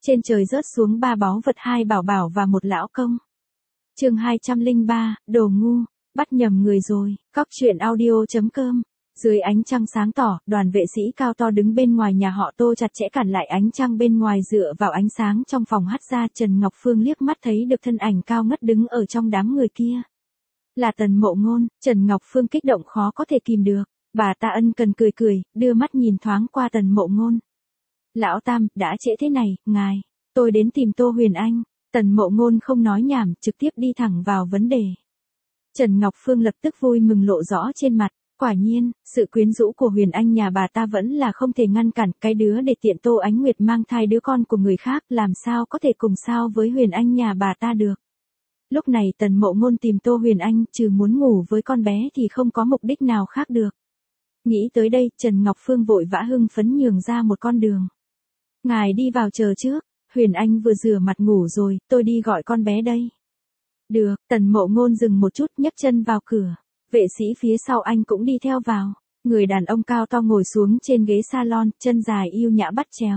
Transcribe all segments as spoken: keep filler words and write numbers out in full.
Trên trời rớt xuống ba báu vật, hai bảo bảo và một lão công. Chương hai trăm lẻ ba, đồ ngu, bắt nhầm người rồi. Cóc truyện audio chấm com. Dưới ánh trăng sáng tỏ, đoàn vệ sĩ cao to đứng bên ngoài nhà họ Tô chặt chẽ cản lại ánh trăng bên ngoài, dựa vào ánh sáng trong phòng hắt ra. Trần Ngọc Phương liếc mắt thấy được thân ảnh cao ngất đứng ở trong đám người kia. Là Tần Mộ Ngôn. Trần Ngọc Phương kích động khó có thể kìm được. Bà ta ân cần cười cười, đưa mắt nhìn thoáng qua Tần Mộ Ngôn. Lão Tam, đã trễ thế này, ngài, tôi đến tìm Tô Huyền Anh. Tần Mộ Ngôn không nói nhảm, trực tiếp đi thẳng vào vấn đề. Trần Ngọc Phương lập tức vui mừng lộ rõ trên mặt. Quả nhiên, sự quyến rũ của Huyền Anh nhà bà ta vẫn là không thể ngăn cản. Cái đứa để tiện Tô Ánh Nguyệt mang thai đứa con của người khác, làm sao có thể cùng sao với Huyền Anh nhà bà ta được. Lúc này Tần Mộ Ngôn tìm Tô Huyền Anh, trừ muốn ngủ với con bé thì không có mục đích nào khác được. Nghĩ tới đây, Trần Ngọc Phương vội vã hưng phấn nhường ra một con đường. Ngài đi vào chờ trước, Huyền Anh vừa rửa mặt ngủ rồi, tôi đi gọi con bé đây. Được, Tần Mộ Ngôn dừng một chút, nhấc chân vào cửa. Vệ sĩ phía sau anh cũng đi theo vào. Người đàn ông cao to ngồi xuống trên ghế salon, chân dài yêu nhã bắt chéo.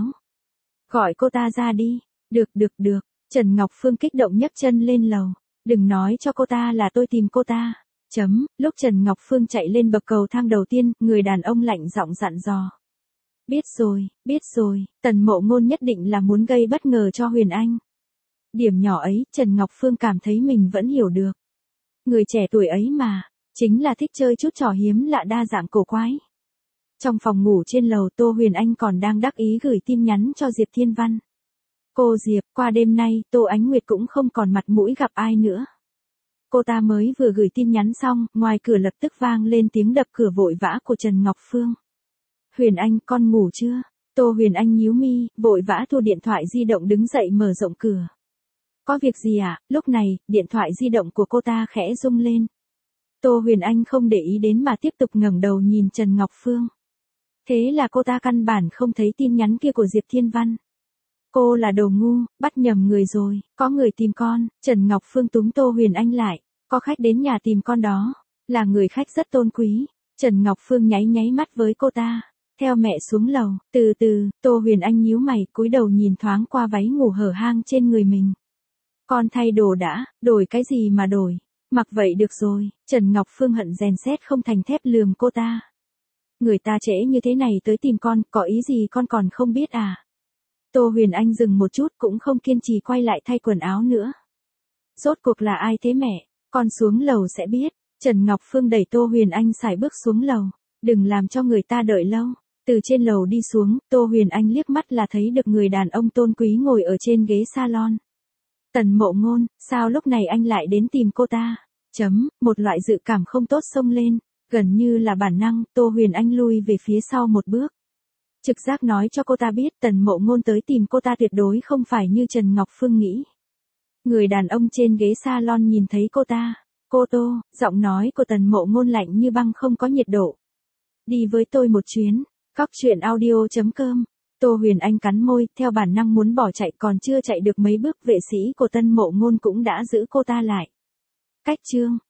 Gọi cô ta ra đi. Được được được, Trần Ngọc Phương kích động nhấc chân lên lầu. Đừng nói cho cô ta là tôi tìm cô ta. Chấm, lúc Trần Ngọc Phương chạy lên bậc cầu thang đầu tiên, người đàn ông lạnh giọng dặn dò. Biết rồi, biết rồi, Tần Mộ Ngôn nhất định là muốn gây bất ngờ cho Huyền Anh. Điểm nhỏ ấy, Trần Ngọc Phương cảm thấy mình vẫn hiểu được. Người trẻ tuổi ấy mà, chính là thích chơi chút trò hiếm lạ đa dạng cổ quái. Trong phòng ngủ trên lầu, Tô Huyền Anh còn đang đắc ý gửi tin nhắn cho Diệp Thiên Văn. Cô Diệp, qua đêm nay, Tô Ánh Nguyệt cũng không còn mặt mũi gặp ai nữa. Cô ta mới vừa gửi tin nhắn xong, ngoài cửa lập tức vang lên tiếng đập cửa vội vã của Trần Ngọc Phương. Huyền Anh, con ngủ chưa? Tô Huyền Anh nhíu mi, vội vã thu điện thoại di động đứng dậy mở rộng cửa. Có việc gì ạ? À? Lúc này, điện thoại di động của cô ta khẽ rung lên. Tô Huyền Anh không để ý đến mà tiếp tục ngẩng đầu nhìn Trần Ngọc Phương. Thế là cô ta căn bản không thấy tin nhắn kia của Diệp Thiên Văn. Cô là đồ ngu, bắt nhầm người rồi, có người tìm con. Trần Ngọc Phương túm Tô Huyền Anh lại. Có khách đến nhà tìm con đó. Là người khách rất tôn quý. Trần Ngọc Phương nháy nháy mắt với cô ta. Theo mẹ xuống lầu, từ từ, Tô Huyền Anh nhíu mày, cúi đầu nhìn thoáng qua váy ngủ hở hang trên người mình. Con thay đồ đã, đổi cái gì mà đổi, mặc vậy được rồi. Trần Ngọc Phương hận rèn sét không thành thép lườm cô ta. Người ta trễ như thế này tới tìm con, có ý gì con còn không biết à? Tô Huyền Anh dừng một chút cũng không kiên trì quay lại thay quần áo nữa. Rốt cuộc là ai thế mẹ, con xuống lầu sẽ biết. Trần Ngọc Phương đẩy Tô Huyền Anh sải bước xuống lầu, đừng làm cho người ta đợi lâu. Từ trên lầu đi xuống, Tô Huyền Anh liếc mắt là thấy được người đàn ông tôn quý ngồi ở trên ghế salon. Tần Mộ Ngôn, sao lúc này anh lại đến tìm cô ta? Chấm, một loại dự cảm không tốt xông lên, gần như là bản năng, Tô Huyền Anh lui về phía sau một bước. Trực giác nói cho cô ta biết Tần Mộ Ngôn tới tìm cô ta tuyệt đối không phải như Trần Ngọc Phương nghĩ. Người đàn ông trên ghế salon nhìn thấy cô ta. Cô Tô, giọng nói của Tần Mộ Ngôn lạnh như băng không có nhiệt độ. Đi với tôi một chuyến. Cóc truyện audio chấm com. Tô Huyền Anh cắn môi, theo bản năng muốn bỏ chạy, còn chưa chạy được mấy bước, vệ sĩ của Tần Mộ Ngôn cũng đã giữ cô ta lại. Cách chương